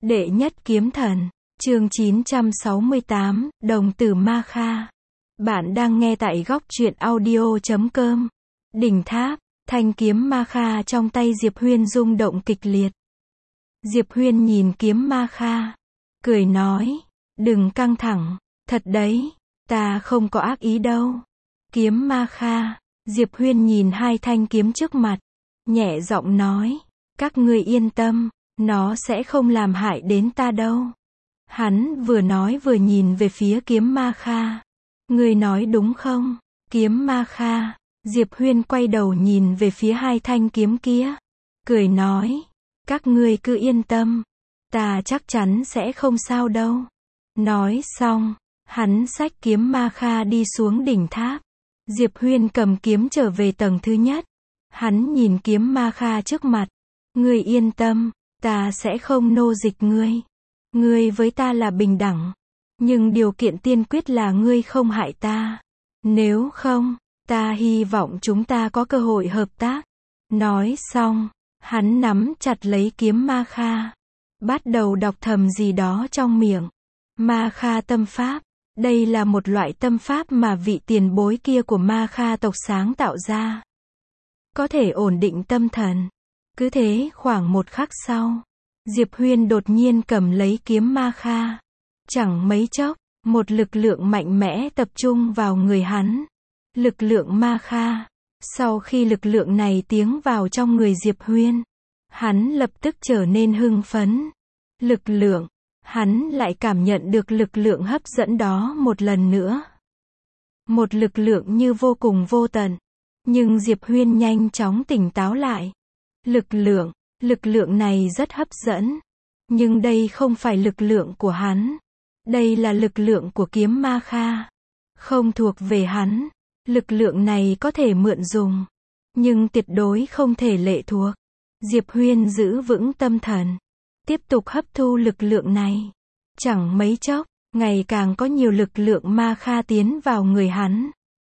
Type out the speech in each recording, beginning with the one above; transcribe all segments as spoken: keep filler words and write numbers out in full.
Đệ nhất kiếm thần, chương chín trăm sáu mươi tám, Đồng tử Ma Kha. Bạn đang nghe tại góc truyện audio chấm com. Đỉnh tháp, thanh kiếm Ma Kha trong tay Diệp Huyên rung động kịch liệt. Diệp Huyên nhìn kiếm Ma Kha, cười nói, đừng căng thẳng, thật đấy, ta không có ác ý đâu. Kiếm Ma Kha, Diệp Huyên nhìn hai thanh kiếm trước mặt, nhẹ giọng nói, các ngươi yên tâm, nó sẽ không làm hại đến ta đâu. Hắn vừa nói vừa nhìn về phía kiếm Ma Kha. Ngươi nói đúng không? Kiếm Ma Kha, Diệp Huyên quay đầu nhìn về phía hai thanh kiếm kia, cười nói, các ngươi cứ yên tâm, ta chắc chắn sẽ không sao đâu. Nói xong, hắn xách kiếm Ma Kha đi xuống đỉnh tháp. Diệp Huyên cầm kiếm trở về tầng thứ nhất. Hắn nhìn kiếm Ma Kha trước mặt, ngươi yên tâm, ta sẽ không nô dịch ngươi. Ngươi với ta là bình đẳng, nhưng điều kiện tiên quyết là ngươi không hại ta. Nếu không, ta hy vọng chúng ta có cơ hội hợp tác. Nói xong, hắn nắm chặt lấy kiếm Ma Kha, bắt đầu đọc thầm gì đó trong miệng. Ma Kha tâm pháp, đây là một loại tâm pháp mà vị tiền bối kia của Ma Kha tộc sáng tạo ra. Có thể ổn định tâm thần. Cứ thế khoảng một khắc sau, Diệp Huyên đột nhiên cầm lấy kiếm Ma Kha. Chẳng mấy chốc, một lực lượng mạnh mẽ tập trung vào người hắn. Lực lượng Ma Kha. Sau khi lực lượng này tiến vào trong người Diệp Huyên, hắn lập tức trở nên hưng phấn. Lực lượng, hắn lại cảm nhận được lực lượng hấp dẫn đó một lần nữa. Một lực lượng như vô cùng vô tận. Nhưng Diệp Huyên nhanh chóng tỉnh táo lại. Lực lượng, lực lượng này rất hấp dẫn. Nhưng đây không phải lực lượng của hắn. Đây là lực lượng của kiếm Ma Kha. Không thuộc về hắn. Lực lượng này có thể mượn dùng, nhưng tuyệt đối không thể lệ thuộc. Diệp Huyên giữ vững tâm thần, tiếp tục hấp thu lực lượng này. Chẳng mấy chốc, ngày càng có nhiều lực lượng Ma Kha tiến vào người hắn.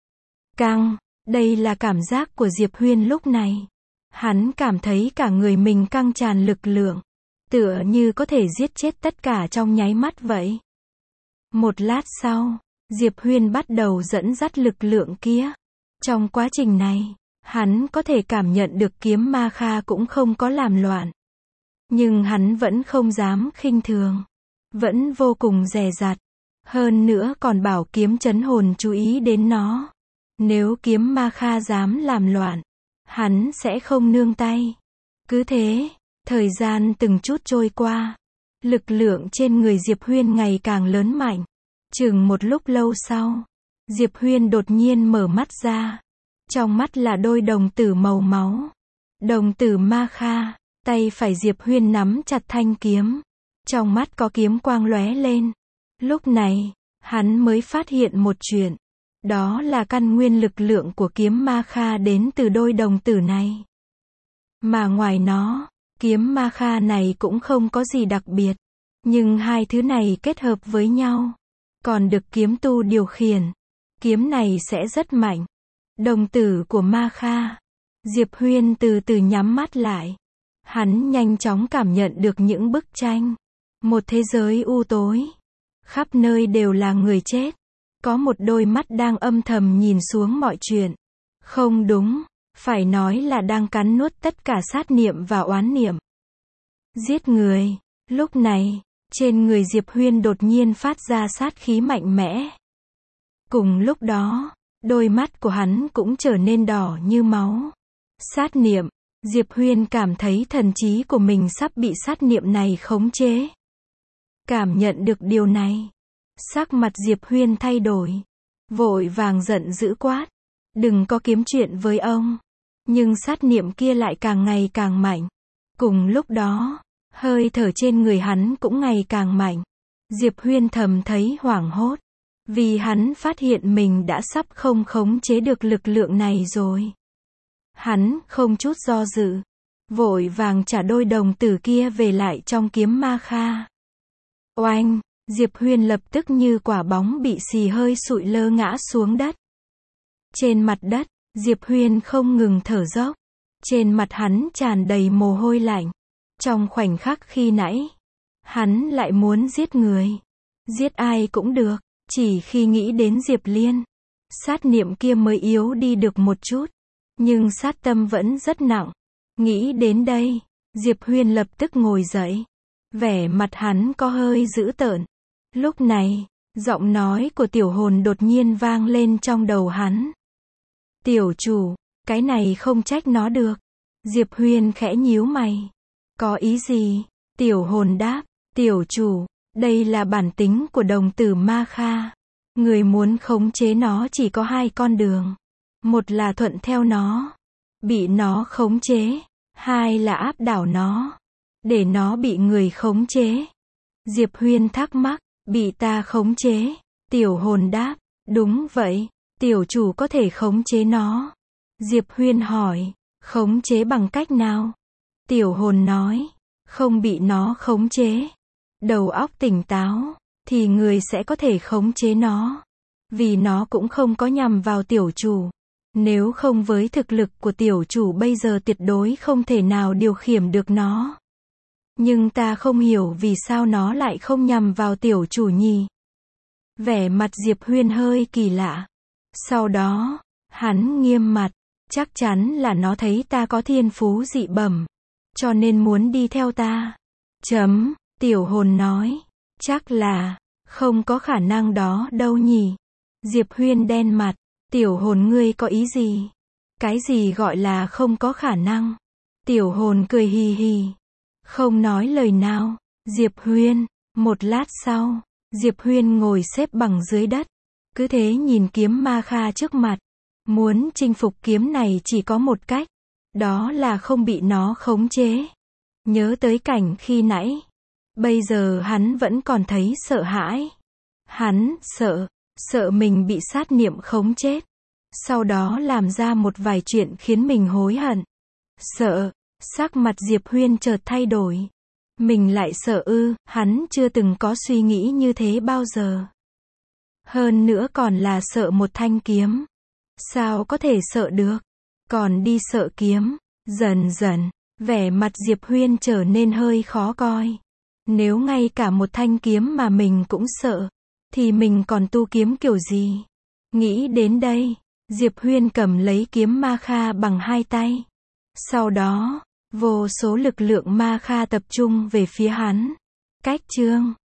Căng, đây là cảm giác của Diệp Huyên lúc này. Hắn cảm thấy cả người mình căng tràn lực lượng, tựa như có thể giết chết tất cả trong nháy mắt vậy. Một lát sau, Diệp Huyên bắt đầu dẫn dắt lực lượng kia. Trong quá trình này, hắn có thể cảm nhận được kiếm Ma Kha cũng không có làm loạn. Nhưng hắn vẫn không dám khinh thường. Vẫn vô cùng dè dặt. Hơn nữa còn bảo kiếm trấn hồn chú ý đến nó. Nếu kiếm Ma Kha dám làm loạn, hắn sẽ không nương tay. Cứ thế, thời gian từng chút trôi qua. Lực lượng trên người Diệp Huyên ngày càng lớn mạnh. Chừng một lúc lâu sau, Diệp Huyên đột nhiên mở mắt ra. Trong mắt là đôi đồng tử màu máu. Đồng tử Ma Kha, tay phải Diệp Huyên nắm chặt thanh kiếm. Trong mắt có kiếm quang lóe lên. Lúc này, hắn mới phát hiện một chuyện. Đó là căn nguyên lực lượng của kiếm Ma Kha đến từ đôi đồng tử này. Mà ngoài nó, kiếm Ma Kha này cũng không có gì đặc biệt. Nhưng hai thứ này kết hợp với nhau, còn được kiếm tu điều khiển, kiếm này sẽ rất mạnh. Đồng tử của Ma Kha. Diệp Huyên từ từ nhắm mắt lại. Hắn nhanh chóng cảm nhận được những bức tranh. Một thế giới u tối. Khắp nơi đều là người chết. Có một đôi mắt đang âm thầm nhìn xuống mọi chuyện. Không đúng, phải nói là đang cắn nuốt tất cả sát niệm và oán niệm. Giết người. Lúc này, trên người Diệp Huyên đột nhiên phát ra sát khí mạnh mẽ. Cùng lúc đó, đôi mắt của hắn cũng trở nên đỏ như máu. Sát niệm. Diệp Huyên cảm thấy thần trí của mình sắp bị sát niệm này khống chế. Cảm nhận được điều này, sắc mặt Diệp Huyên thay đổi. Vội vàng giận dữ quát. Đừng có kiếm chuyện với ông. Nhưng sát niệm kia lại càng ngày càng mạnh. Cùng lúc đó, hơi thở trên người hắn cũng ngày càng mạnh. Diệp Huyên thầm thấy hoảng hốt. Vì hắn phát hiện mình đã sắp không khống chế được lực lượng này rồi. Hắn không chút do dự, vội vàng trả đôi đồng tử kia về lại trong kiếm Ma Kha. Oanh, Diệp Huyên lập tức như quả bóng bị xì hơi sụi lơ ngã xuống đất. Trên mặt đất, Diệp Huyên không ngừng thở dốc. Trên mặt hắn tràn đầy mồ hôi lạnh. Trong khoảnh khắc khi nãy, Hắn lại muốn giết người. Giết ai cũng được, chỉ khi nghĩ đến Diệp Liên, sát niệm kia mới yếu đi được một chút. Nhưng sát tâm vẫn rất nặng. Nghĩ đến đây, Diệp Huyên lập tức ngồi dậy. Vẻ mặt hắn có hơi dữ tợn. Lúc này, giọng nói của tiểu hồn đột nhiên vang lên trong đầu hắn. Tiểu chủ, cái này không trách nó được. Diệp Huyên khẽ nhíu mày. Có ý gì? Tiểu hồn đáp, tiểu chủ, đây là bản tính của đồng tử Ma Kha. Người muốn khống chế nó chỉ có hai con đường. Một là thuận theo nó, bị nó khống chế. Hai là áp đảo nó, để nó bị người khống chế. Diệp Huyên thắc mắc, bị ta khống chế? Tiểu hồn đáp, đúng vậy, tiểu chủ có thể khống chế nó. Diệp Huyên hỏi, khống chế bằng cách nào? Tiểu hồn nói, không bị nó khống chế, đầu óc tỉnh táo, thì người sẽ có thể khống chế nó. Vì nó cũng không có nhằm vào tiểu chủ. Nếu không với thực lực của tiểu chủ bây giờ tuyệt đối không thể nào điều khiển được nó. Nhưng ta không hiểu vì sao nó lại không nhằm vào tiểu chủ nhỉ. Vẻ mặt Diệp Huyên hơi kỳ lạ. Sau đó, hắn nghiêm mặt, chắc chắn là nó thấy ta có thiên phú dị bẩm, cho nên muốn đi theo ta. Chấm, tiểu hồn nói, chắc là, không có khả năng đó đâu nhỉ. Diệp Huyên đen mặt, tiểu hồn ngươi có ý gì? Cái gì gọi là không có khả năng? Tiểu hồn cười hì hì, không nói lời nào. Diệp Huyên, một lát sau, Diệp Huyên ngồi xếp bằng dưới đất, cứ thế nhìn kiếm Ma Kha trước mặt. Muốn chinh phục kiếm này chỉ có một cách, đó là không bị nó khống chế. Nhớ tới cảnh khi nãy, bây giờ hắn vẫn còn thấy sợ hãi. Hắn sợ, sợ mình bị sát niệm khống chết, sau đó làm ra một vài chuyện khiến mình hối hận. Sợ, sắc mặt Diệp Huyên chợt thay đổi. Mình lại sợ ư? Hắn chưa từng có suy nghĩ như thế bao giờ. Hơn nữa còn là sợ một thanh kiếm. Sao có thể sợ được? Còn đi sợ kiếm. Dần dần, vẻ mặt Diệp Huyên trở nên hơi khó coi. Nếu ngay cả một thanh kiếm mà mình cũng sợ, thì mình còn tu kiếm kiểu gì? Nghĩ đến đây, Diệp Huyên cầm lấy kiếm Ma Kha bằng hai tay. Sau đó, vô số lực lượng Ma Kha tập trung về phía hắn. Cách chương